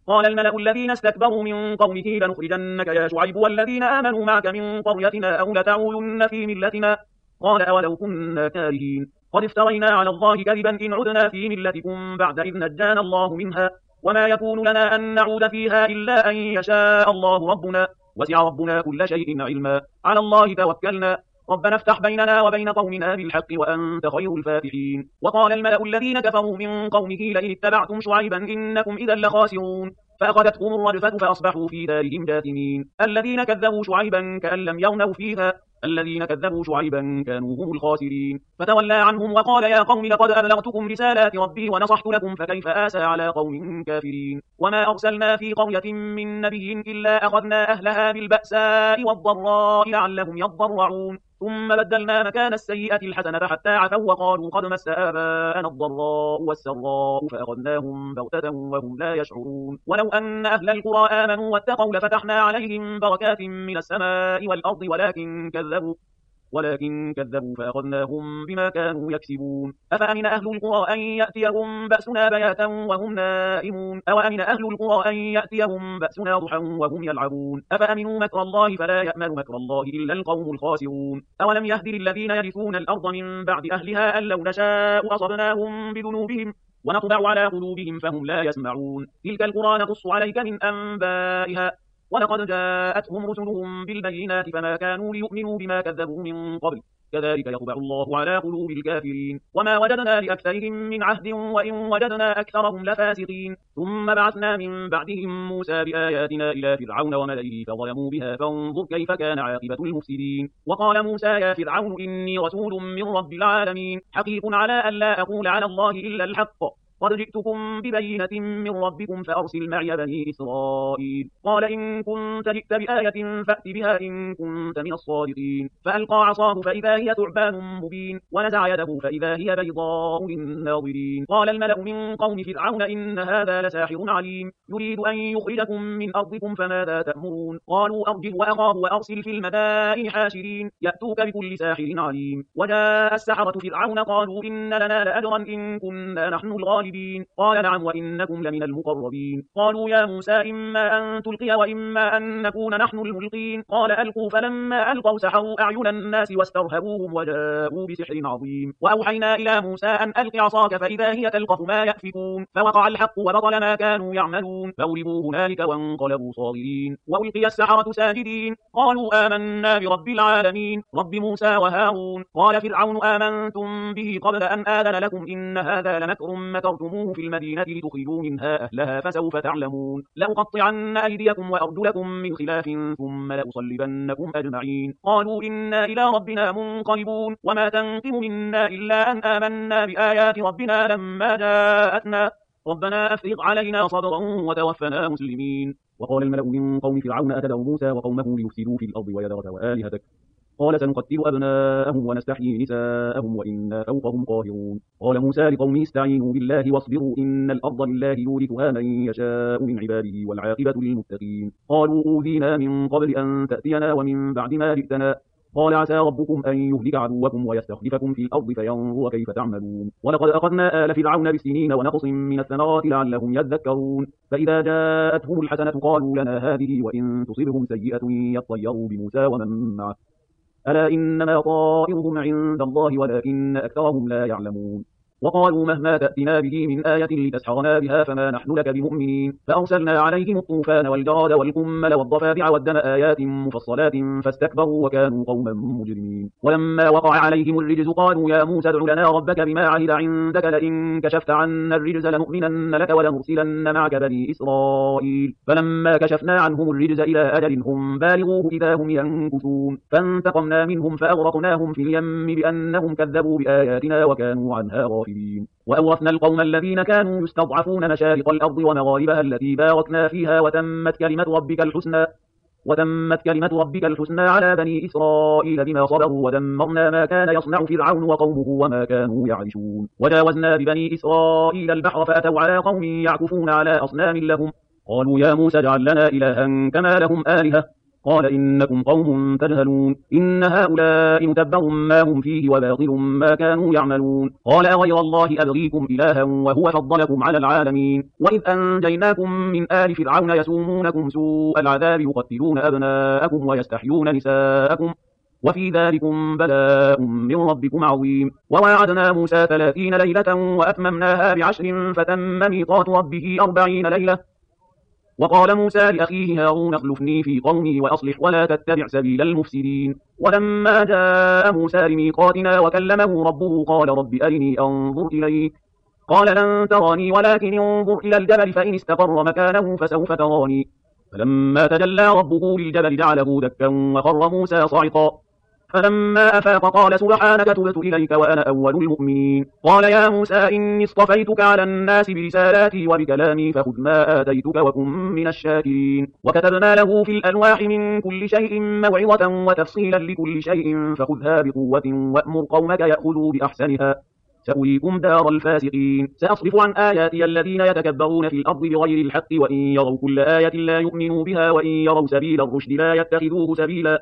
قال الملأ الذين استكبروا من قومه لنخرجنك يا شعيب والذين آمنوا معك من قريتنا أو لتعولن في ملتنا. قال أولو كنا كارهين قد افترينا على الله كذبا إن عدنا في ملتكم بعد إذ نجانا الله منها وما يكون لنا أن نعود فيها إلا أن يشاء الله ربنا وسع ربنا كل شيء علما على الله توكلنا ربنا افتح بيننا وبين قومنا بالحق وأنت خير الفاتحين. وقال الملأ الذين كفروا من قومه لئن اتبعتم شعيبا إنكم إذا لخاسرون فأخذتهم الرجفة فأصبحوا في دارهم جاثمين. الذين كذبوا شعيبا كأن لم يغنوا فيها الذين كذبوا شعيبا كانوا هم الخاسرين. فتولى عنهم وقال يا قوم لقد أبلغتكم رسالات ربي ونصحت لكم فكيف آسى على قوم كافرين. وما أرسلنا في قرية من نبي إلا أخذنا أهلها بالبأساء والضراء لعلهم يضرعون ثم بدلنا مكان السيئة الحسنة حتى عفوا وقالوا قد مس آباءنا الضراء والسراء فأخذناهم بغتة وهم لا يشعرون. ولو أن أهل القرى آمنوا واتقوا لفتحنا عليهم بركات من السماء والأرض ولكن كذبوا فأخذناهم بما كانوا يكسبون. أفأمن أهل القرى أن يأتيهم بأسنا بياتا وهم نائمون أو أمن أهل القرى أن يأتيهم بأسنا ضحى وهم يلعبون أفأمنوا مكر الله فلا يأمن مكر الله إلا القوم الخاسرون. أولم يهد للذين يرثون الأرض من بعد أهلها أن لو نشاء أصبناهم بذنوبهم ونطبع على قلوبهم فهم لا يسمعون. تلك القرى نقص عليك من أنبائها ولقد جاءتهم رسلهم بالبينات فما كانوا ليؤمنوا بما كذبوا من قبل كذلك يطبع الله على قلوب الكافرين. وما وجدنا لأكثرهم من عهد وإن وجدنا أكثرهم لفاسقين. ثم بعثنا من بعدهم موسى بآياتنا إلى فرعون وملئه فظلموا بها فانظر كيف كان عاقبة المفسدين. وقال موسى يا فرعون إني رسول من رب العالمين حقيق على أن لا أقول على الله إلا الحق قد جئتكم ببينة من ربكم فأرسل معي بني إسرائيل. قال إن كنت جئت بآية فأت بها إن كنت من الصادقين. فألقى عصاه فإذا هي ثعبان مبين ونزع يده فإذا هي بيضاء للناظرين. قال الملأ من قوم فرعون إن هذا لساحر عليم يريد أن يخرجكم من أرضكم فماذا تأمرون. قالوا أرجه وأخاه وأرسل في المدائن حاشرين يأتوك بكل ساحر عليم. وجاء السحرة فرعون قالوا إن لنا لأجرا إن كنا نحن الغالبين. قال نعم وإنكم لمن المقربين. قالوا يا موسى إما أن تلقي وإما أن نكون نحن الملقين. قال ألقوا فلما ألقوا سحروا أعين الناس واسترهبوهم وجاءوا بسحر عظيم. وأوحينا إلى موسى أن ألق عصاك فإذا هي تلقف ما يأفكون فوقع الحق وبطل ما كانوا يعملون فغلبوا هنالك وانقلبوا صاغرين. وألقي السحرة ساجدين قالوا آمنا برب العالمين رب موسى وهارون. قال فرعون آمنتم به قبل أن آذن لكم إن هذا لمكر مكرتموه في المدينة لتخرجوا منها أهلها فسوف تعلمون. لأقطعن أيديكم وأرجلكم من خلاف ثم لأصلبنكم أجمعين. قالوا إنا إلى ربنا منقلبون وما تنقم منا إلا أن آمنا بآيات ربنا لما جاءتنا ربنا أفرغ علينا صبرا وتوفنا مسلمين. وقال الملأ من قوم فرعون أتدعو موسى وقومه ليفسدوا في الأرض ويذرك وآلهتك قال سنقتل أبناءهم ونستحيي نساءهم وإنا فوقهم قاهرون. قال موسى لقومه استعينوا بالله واصبروا إن الأرض لله يورثها من يشاء من عباده والعاقبة للمتقين. قالوا أوذينا من قبل أن تأتينا ومن بعد ما جئتنا قال عسى ربكم أن يهلك عدوكم ويستخلفكم في الأرض فينظر كيف تعملون. ولقد أخذنا آل فرعون بالسنين ونقص من الثمرات لعلهم يذكرون. فإذا جاءتهم الحسنة قالوا لنا هذه وإن تصبهم سيئة يطيروا بموسى ومن معه ألا إنما طائرهم عند الله ولكن أكثرهم لا يعلمون. وقالوا مهما تأتنا به من آية لتسحرنا بها فما نحن لك بمؤمنين. فأرسلنا عليهم الطوفان والجراد والقمل والضفادع والدم آيات مفصلات فاستكبروا وكانوا قوما مجرمين. ولما وقع عليهم الرجز قالوا يا موسى ادع لنا ربك بما عهد عندك لئن كشفت عنا الرجز لنؤمنن لك ولنرسلن معك بني إسرائيل. فلما كشفنا عنهم الرجز إلى أجل هم بالغوه إذا هم ينكثون فانتقمنا منهم فأغرقناهم في اليم بأنهم كذبوا بآياتنا وكانوا عنها غافلين. وأورثنا القوم الذين كانوا يستضعفون مشارق الأرض ومغاربها التي باركنا فيها وتمت كلمة ربك الحسنى على بني إسرائيل بما صبروا ودمرنا ما كان يصنع فرعون وقومه وما كانوا يعرشون. وجاوزنا ببني إسرائيل البحر فأتوا على قوم يعكفون على أصنام لهم قالوا يا موسى اجعل لنا إلها كما لهم آلهة قال إنكم قوم تجهلون إن هؤلاء متبر ما هم فيه وباطل ما كانوا يعملون قال أغير الله أبغيكم إلها وهو فضلكم على العالمين وإذ أنجيناكم من آل فرعون يسومونكم سوء العذاب يقتلون أبناءكم ويستحيون نساءكم وفي ذلكم بلاء من ربكم عظيم وواعدنا موسى 30 ليلة وأتممناها ب10 فتم ميقات ربه 40 ليلة وقال موسى لأخيه هارون اخلفني في قومي وأصلح ولا تتبع سبيل المفسدين ولما جاء موسى لميقاتنا وكلمه ربه قال رب أرني أنظر إليك قال لن تراني ولكن انظر إلى الجبل فإن استقر مكانه فسوف تراني فلما تجلى ربه للجبل جعله دكا وخر موسى صعقا فلما أفاق قال سبحانك تبت إليك وأنا أول المؤمنين قال يا موسى إني اصطفيتك على الناس برسالاتي وبكلامي فخذ ما آتيتك وكن من الشاكرين وكتبنا له في الألواح من كل شيء موعظة وتفصيلا لكل شيء فخذها بقوة وأمر قومك يأخذوا بأحسنها سأريكم دار الفاسقين سأصرف عن آياتي الذين يتكبرون في الأرض بغير الحق وإن يروا كل آية لا يؤمنوا بها وإن يروا سبيل الرشد لا يتخذوه سبيلا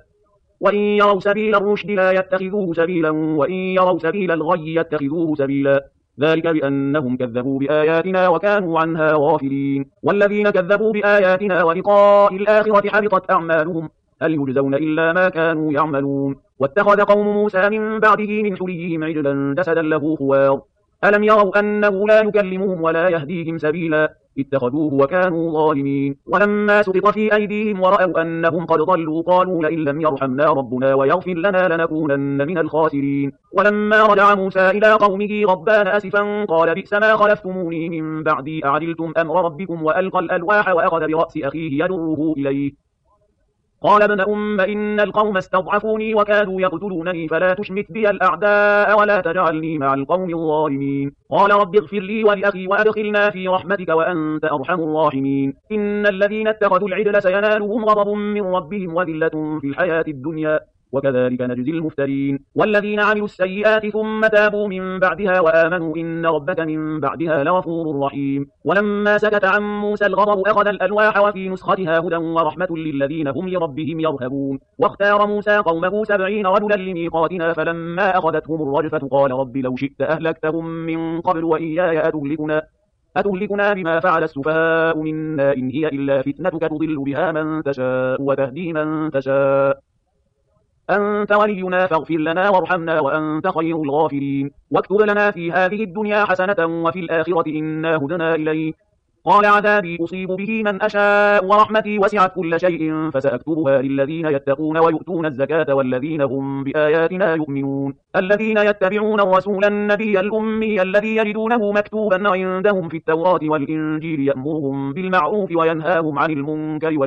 وإن يروا سبيل الغي يتخذوه سبيلا ذلك بأنهم كذبوا بآياتنا وكانوا عنها غافلين والذين كذبوا بآياتنا ولقاء الآخرة حبطت أعمالهم هل يجزون إلا ما كانوا يعملون واتخذ قوم موسى من بعده من حليهم عجلا جسدا له خوار ألم يروا أنه لا يكلمهم ولا يهديهم سبيلا اتخذوه وكانوا ظالمين ولما سقط في أيديهم ورأوا أنهم قد ضلوا قالوا لئن لم يرحمنا ربنا ويغفر لنا لنكونن من الخاسرين ولما رجع موسى إلى قومه غضبان أسفا قال بئس ما خلفتموني من بعدي أعجلتم أمر ربكم وألقى الألواح وأخذ برأس أخيه يجره إليه قال ابن إن القوم استضعفوني وكادوا يقتلونني فلا تشمت بي الأعداء ولا تجعلني مع القوم الظالمين قال رب اغفر لي ولأخي وأدخلنا في رحمتك وأنت أرحم الراحمين إن الذين اتخذوا العجل سينالهم غضب من ربهم وذلة في الحياة الدنيا وكذلك نجزي المفترين والذين عملوا السيئات ثم تابوا من بعدها وآمنوا إن ربك من بعدها لغفور رحيم ولما سكت عن موسى الغضب أخذ الألواح وفي نسختها هدى ورحمة للذين هم لربهم يرهبون واختار موسى قومه 70 رجلا لميقاتنا فلما أخذتهم الرجفة قال رب لو شئت أهلكتهم من قبل وإياي أتهلكنا بما فعل السفهاء منا إن هي إلا فتنتك تضل بها من تشاء وتهدي من تشاء أنت ولينا فاغفر لنا وارحمنا وأنت خير الغافرين واكتب لنا في هذه الدنيا حسنة وفي الآخرة إنا هدنا إليك قال عذابي أصيب به من أشاء ورحمتي وسعت كل شيء فسأكتبها للذين يتقون ويؤتون الزكاة والذين هم بآياتنا يؤمنون الذين يتبعون الرسول النبي الأمي الذي يجدونه مكتوبا عندهم في التوراة والإنجيل يأمرهم بالمعروف وينهاهم عن المنكر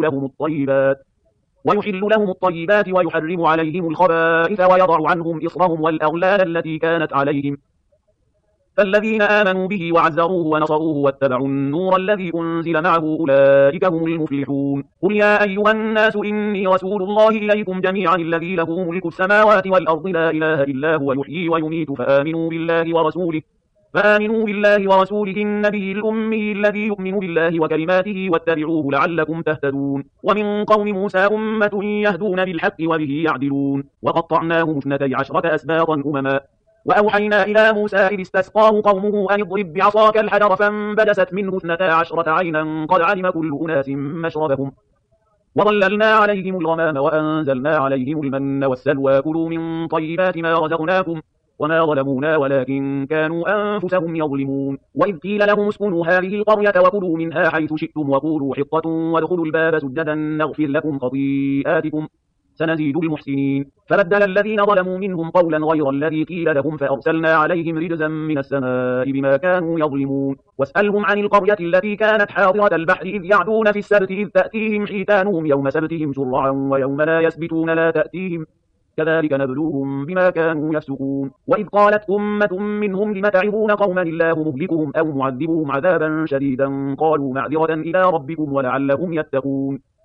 ويحل لهم الطيبات ويحرم عليهم الخبائث ويضع عنهم إصرهم والأغلال التي كانت عليهم فالذين آمنوا به وعزروه ونصروه واتبعوا النور الذي أنزل معه أولئك هم المفلحون قل يا أيها الناس إني رسول الله إليكم جميعا الذي له ملك السماوات والأرض لا إله إلا هو يحيي ويميت فآمنوا بالله ورسوله النبي الأمي الذي يؤمن بالله وكلماته واتبعوه لعلكم تهتدون ومن قوم موسى أمة يهدون بالحق وبه يعدلون وقطعناهم 12 أسباطا أمما وأوحينا إلى موسى إذ استسقاه قومه أن اضرب بعصاك الحجر فانبجست منه 12 عينا قد علم كل أناس مشربهم وظللنا عليهم الغمام وأنزلنا عليهم المن والسلوى كلوا من طيبات ما رزقناكم وما ظلمونا ولكن كانوا أنفسهم يظلمون وإذ قيل لهم اسكنوا هذه القرية وكلوا منها حيث شئتم وقولوا حطة وادخلوا الباب سجدا نغفر لكم خطيئاتكم سنزيد المحسنين فبدل الذين ظلموا منهم قولا غير الذي قيل لهم فأرسلنا عليهم رجزا من السماء بما كانوا يظلمون واسألهم عن القرية التي كانت حاضرة البحر إذ يعدون في السبت إذ تأتيهم حيتانهم يوم سبتهم شرعا ويوم لا يسبتون لا تأتيهم كذلك نبلوهم بما كانوا يفسقون وإذ قالت أمة منهم لم تعظون قوما الله مهلكهم أو معذبهم عذابا شديدا قالوا معذرة إلى ربكم ولعلهم يتقون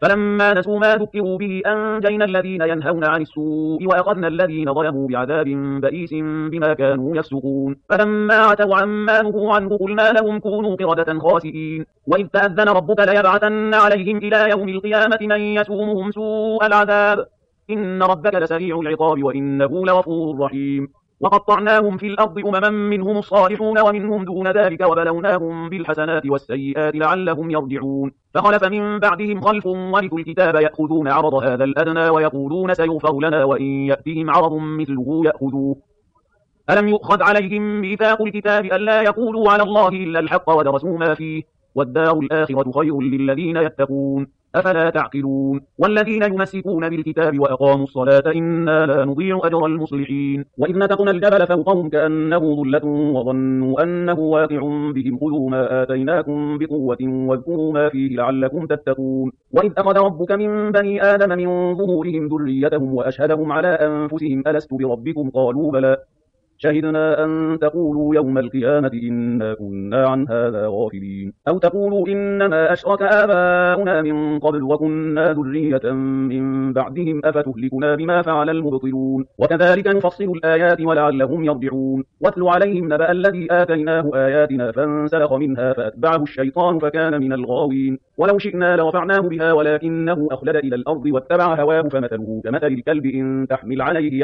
فلما نسوا ما ذكروا به أنجينا الذين ينهون عن السوء وأخذنا الذين ظلموا بعذاب بئيس بما كانوا يفسقون فلما عتوا عما نهوا عنه قلنا لهم كونوا قردة خاسئين وإذ تأذن ربك ليبعثن عليهم إلى يوم القيامة من يسومهم سوء العذاب إن ربك لسريع العقاب وإنه لغفور رحيم وقطعناهم في الأرض أمما منهم الصالحون ومنهم دون ذلك وبلوناهم بالحسنات والسيئات لعلهم يرجعون فخلف من بعدهم خلف ورثوا الكتاب يأخذون عرض هذا الأدنى ويقولون سيغفر لنا وإن يأتهم عرض مثله يأخذوه ألم يؤخذ عليهم ميثاق الكتاب ألا يقولوا على الله إلا الحق ودرسوا ما فيه والدار الآخرة خير للذين يتقون أفلا تعقلون والذين يمسكون بالكتاب وأقاموا الصلاة إنا لا نضيع أجر المصلحين وإذ نتقنا الجبل فوقهم كأنه ظلة وظنوا أنه واقع بهم خذوا ما آتيناكم بقوة واذكروا ما فيه لعلكم تتقون وإذ أخذ ربك من بني آدم من ظهورهم ذريتهم وأشهدهم على أنفسهم ألست بربكم قالوا بلى شهدنا أن تقولوا يوم القيامة إنا كنا عن هذا غافلين أو تقولوا إنما أشرك آباؤنا من قبل وكنا ذرية من بعدهم أفتهلكنا بما فعل المبطلون وكذلك نفصل الآيات ولعلهم يرجعون واتل عليهم نبأ الذي آتيناه آياتنا فانسلخ منها فأتبعه الشيطان فكان من الغاوين ولو شئنا لرفعناه بها ولكنه أخلد إلى الأرض واتبع هواه فمثله كمثل الكلب إن تحمل عليه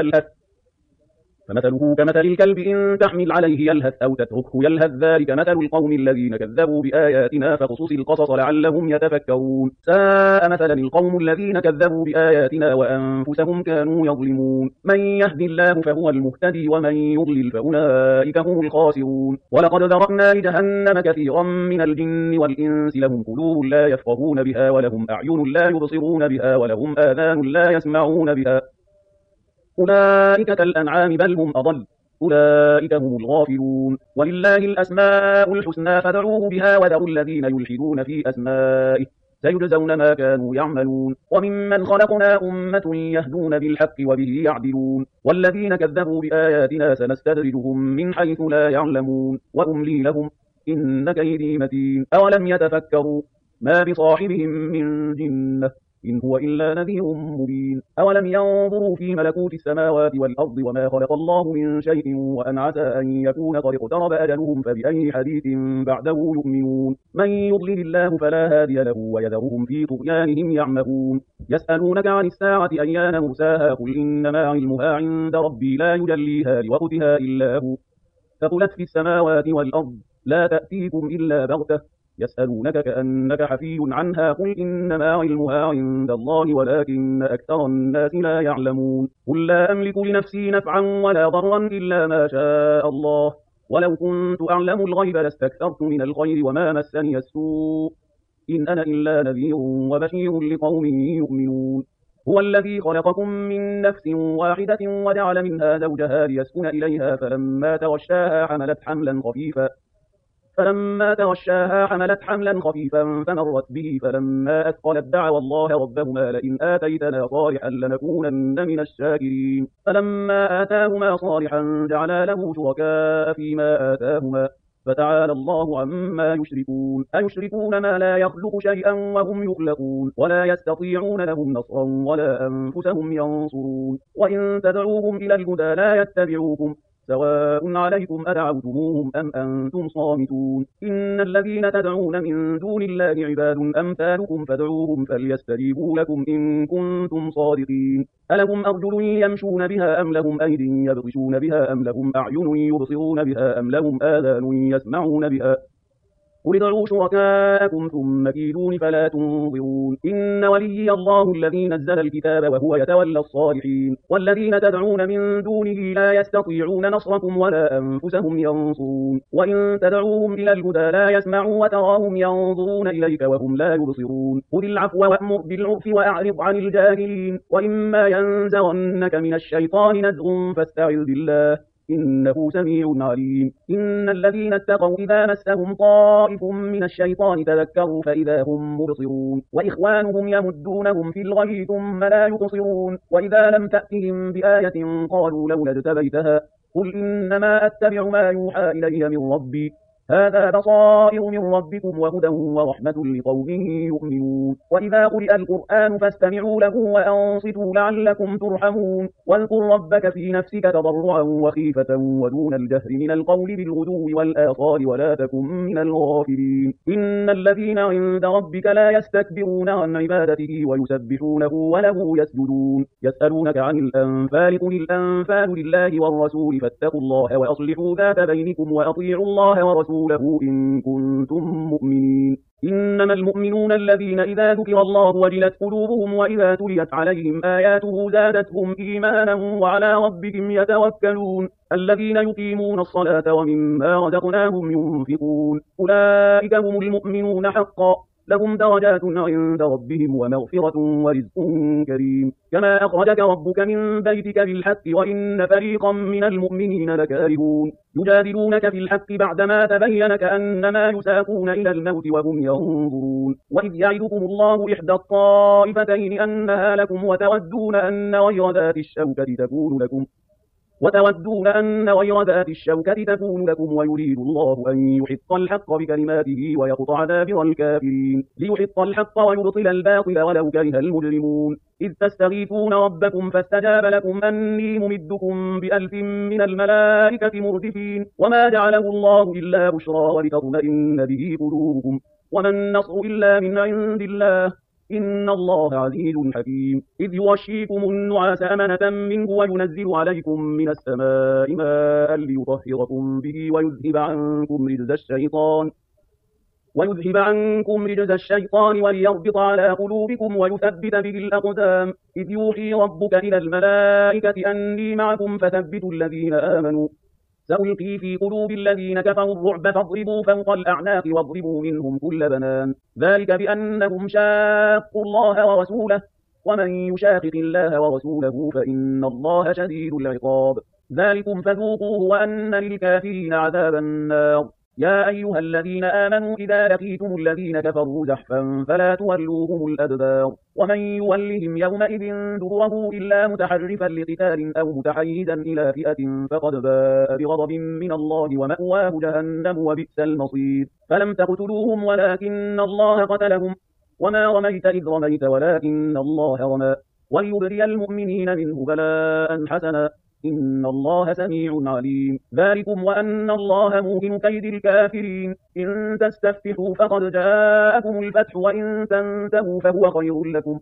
يلهث أو تتركه يلهث ذلك مثل القوم الذين كذبوا بآياتنا فقصص القصص لعلهم يتفكرون ساء مثلا القوم الذين كذبوا بآياتنا وأنفسهم كانوا يظلمون من يهد الله فهو المهتدي ومن يضلل فأولئك هم الخاسرون ولقد ذرأنا لجهنم كثيرا من الجن والإنس لهم قلوب لا يفقهون بها ولهم أعين لا يبصرون بها ولهم آذان لا يسمعون بها أولئك كالأنعام بل هم أضل أولئك هم الغافلون ولله الأسماء الحسنى فادعوه بها وذروا الذين يلحدون في أسمائه سيجزون ما كانوا يعملون وممن خلقنا أمة يهدون بالحق وبه يعدلون والذين كذبوا بآياتنا سنستدرجهم من حيث لا يعلمون وأملي لهم إن كيدي متين أولم يتفكروا ما بصاحبهم من جنة إن هو إلا نذير مبين أولم ينظروا في ملكوت السماوات والأرض وما خلق الله من شيء وأن عسى أن يكون قد اقترب أجلهم فبأي حديث بعده يؤمنون من يضلل الله فلا هادي له ويذرهم في طغيانهم يعمهون يسألونك عن الساعة أيان مرساها قل إنما علمها عند ربي لا يجليها لوقتها إلا هو ثقلت في السماوات والأرض لا تأتيكم إلا بغتة يسألونك كأنك حفي عنها قل إنما علمها عند الله ولكن أكثر الناس لا يعلمون قل لا أملك لنفسي نفعا ولا ضرا إلا ما شاء الله ولو كنت أعلم الغيب لاستكثرت من الخير وما مسني السوء إن أنا إلا نذير وبشير لقوم يؤمنون هو الذي خلقكم من نفس واحدة وجعل منها زوجها ليسكن إليها فلما تغشاها حملت حملا خفيفا فمرت به فلما أثقلت دعوا الله ربهما لئن آتيتنا صالحا لنكونن من الشاكرين فلما آتاهما صالحا جعلا له شركاء فيما آتاهما فتعالى الله عما يشركون أيشركون ما لا يخلق شيئا وهم يخلقون ولا يستطيعون لهم نصرا ولا أنفسهم ينصرون وإن تدعوهم إلى الهدى لا يتبعوكم سواء عليكم أدعوتموهم أم أنتم صامتون إن الذين تدعون من دون الله عباد أمثالكم فادعوهم فليستجيبوا لكم إن كنتم صادقين ألهم أرجل يمشون بها أم لهم أيد يبطشون بها أم لهم أعين يبصرون بها أم لهم آذان يسمعون بها قل ادعوا شركاءكم ثم كيدون فلا تنظرون إن وليي الله الذي نزل الكتاب وهو يتولى الصالحين والذين تدعون من دونه لا يستطيعون نصركم ولا أنفسهم ينصرون وإن تدعوهم إلى الهدى لا يسمعوا وتراهم ينظرون إليك وهم لا يبصرون خذ العفو وأمر بالعرف وأعرض عن الجاهلين وإما ينزغنك من الشيطان نزغ فاستعذ بالله إنه سميع عليم إن الذين اتقوا إذا مسهم طائف من الشيطان تذكروا فإذا هم مبصرون وإخوانهم يمدونهم في الغي ثم لا يقصرون وإذا لم تأتهم بآية قالوا لولا اجتبيتها قل إنما أتبع ما يوحى إلي من ربي هذا بصائر من ربكم وهدى ورحمة لقوم يؤمنون. وإذا قرئ القرآن فاستمعوا له وأنصتوا لعلكم ترحمون. واذكر ربك في نفسك تضرعا وخيفة ودون الجهر من القول بالغدو والآصال ولا تكن من الغافلين. إن الذين عند ربك لا يستكبرون عن عبادته ويسبحونه وله يسجدون. يسألونك عن الأنفال قل الأنفال لله والرسول فاتقوا الله وأصلحوا ذات بينكم وأطيعوا الله ورسوله إن كنتم مؤمنين. إنما المؤمنون الذين إذا ذكر الله وجلت قلوبهم وإذا تليت عليهم آياته زادتهم إيمانا وعلى ربهم يتوكلون. الذين يقيمون الصلاة ومما رزقناهم ينفقون أولئك هم المؤمنون حقا لهم درجات عند ربهم ومغفرة ورزق كريم. كما أخرجك ربك من بيتك بالحق وإن فريقا من المؤمنين لكارهون. يجادلونك في الحق بعدما تبين كأنما يساقون إلى الموت وهم ينظرون. وإذ يعدكم الله إحدى الطائفتين أنها لكم وتودون أن غير ذات الشوكة تكون لكم ويريد الله أن يحق الحق بكلماته ويقطع دابر الكافرين ليحق الحق ويبطل الباطل ولو كره المجرمون. إذ تستغيثون ربكم فاستجاب لكم أني ممدكم ب1000 من الملائكة مردفين. وما جعله الله إلا بشرى ولتطمئن به قلوبكم وما النصر إلا من عند الله إن الله عزيز حكيم. إذ يغشيكم النعاس أمنة منه وينزل عليكم من السماء ماء ليطهركم به ويذهب عنكم رجز الشيطان وليربط على قلوبكم ويثبت به الأقدام. إذ يوحي ربك إلى الملائكة أني معكم فثبتوا الذين آمنوا سألقي في قلوب الذين كفروا الرعب فاضربوا فوق الأعناق واضربوا منهم كل بنان ذلك بأنهم شاقوا الله ورسوله ومن يشاقق الله ورسوله فإن الله شديد العقاب. ذلكم فذوقوه وأن للكافرين عذاب النار. يا أيها الذين آمنوا إذا لقيتم الذين كفروا زحفا فلا تولوهم الأدبار. ومن يولهم يومئذ دبره إلا متحرفا لقتال أو متحيزا إلى فئة فقد باء بغضب من الله ومأواه جهنم وبئس المصير. فلم تقتلوهم ولكن الله قتلهم وما رميت إذ رميت ولكن الله رمى وليبري المؤمنين منه بلاء حسنا إن الله سميع عليم. ذلكم وأن الله موهن كيد الكافرين. إن تستفتحوا فقد جاءكم الفتح وإن تنتهوا فهو خير لكم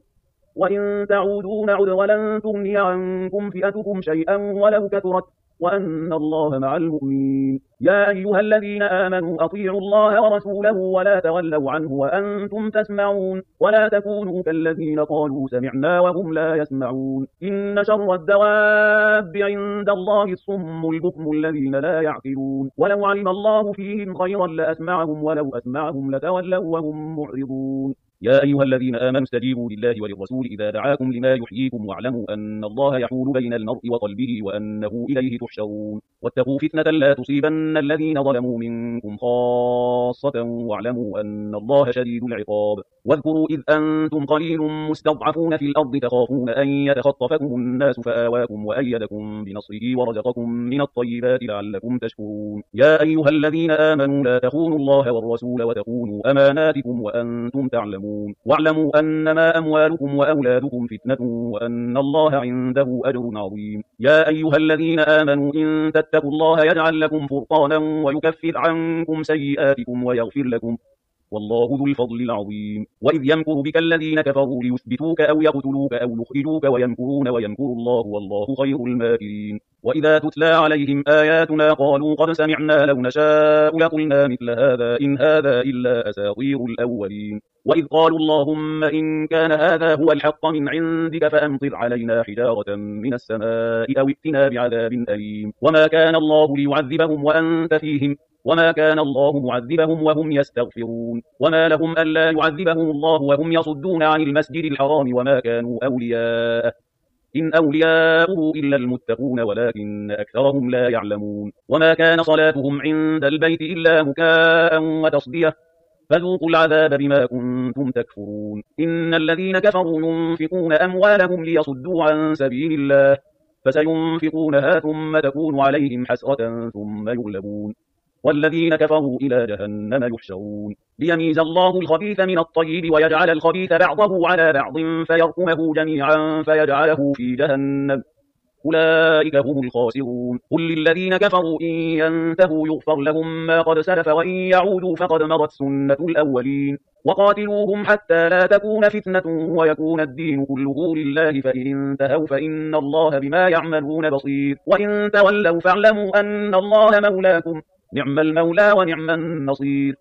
وإن تعودوا نعد ولن تغني عنكم فئتكم شيئا ولو كثرت وأن الله مع المؤمنين. يا أيها الذين آمنوا أطيعوا الله ورسوله ولا تولوا عنه وأنتم تسمعون ولا تكونوا كالذين قالوا سمعنا وهم لا يسمعون. إن شر الدواب عند الله الصم البكم الذين لا يعقلون. ولو علم الله فيهم خيرا لأسمعهم ولو أسمعهم لتولوا وهم معرضون. يا أيها الذين آمنوا استجيبوا لله وللرسول إذا دعاكم لما يحييكم واعلموا أن الله يحول بين المرء وقلبه وأنه إليه تحشرون. واتقوا فتنة لا تصيبن الذين ظلموا منكم خاصة واعلموا أن الله شديد العقاب. واذكروا إذ أنتم قليل مستضعفون في الأرض تخافون أن يتخطفكم الناس فآواكم وأيدكم بنصره ورزقكم من الطيبات لعلكم تشكرون. يا أيها الذين آمنوا لا تخونوا الله والرسول وتخونوا أماناتكم وأنتم تعلمون. واعلموا أنما أموالكم وأولادكم فتنة وأن الله عنده أجر عظيم. يا أيها الذين آمنوا إن تتقوا الله يجعل لكم فرقانا ويكفر عنكم سيئاتكم ويغفر لكم والله ذو الفضل العظيم. وإذ يمكر بك الذين كفروا ليثبتوك أو يقتلوك أو يخرجوك ويمكرون ويمكر الله والله خير الماكرين. وإذا تتلى عليهم آياتنا قالوا قد سمعنا لو نشاء لقلنا مثل هذا إن هذا إلا أساطير الأولين. وإذ قالوا اللهم إن كان هذا هو الحق من عندك فأمطر علينا حجارة من السماء أو ائتنا بعذاب أليم. وما كان الله ليعذبهم وأنت فيهم وما كان الله معذبهم وهم يستغفرون. وما لهم ألا يعذبهم الله وهم يصدون عن المسجد الحرام وما كانوا أولياءه إن أولياؤه إلا المتقون ولكن أكثرهم لا يعلمون. وما كان صلاتهم عند البيت إلا مكاء وتصدية فذوقوا العذاب بما كنتم تكفرون. إن الذين كفروا ينفقون أموالهم ليصدوا عن سبيل الله فسينفقونها ثم تكون عليهم حسرة ثم يغلبون والذين كفروا إلى جهنم يحشرون ليميز الله الخبيث من الطيب ويجعل الخبيث بعضه على بعض فيركمه جميعا فيجعله في جهنم أولئك هم الخاسرون قل للذين كفروا إن ينتهوا يغفر لهم ما قد سلف وإن يعودوا فقد مضت سنة الأولين وقاتلوهم حتى لا تكون فتنة ويكون الدين كله لله فإن انتهوا فإن الله بما يعملون بصير وإن تولوا فاعلموا أن الله مولاكم نعم المولى ونعم النصير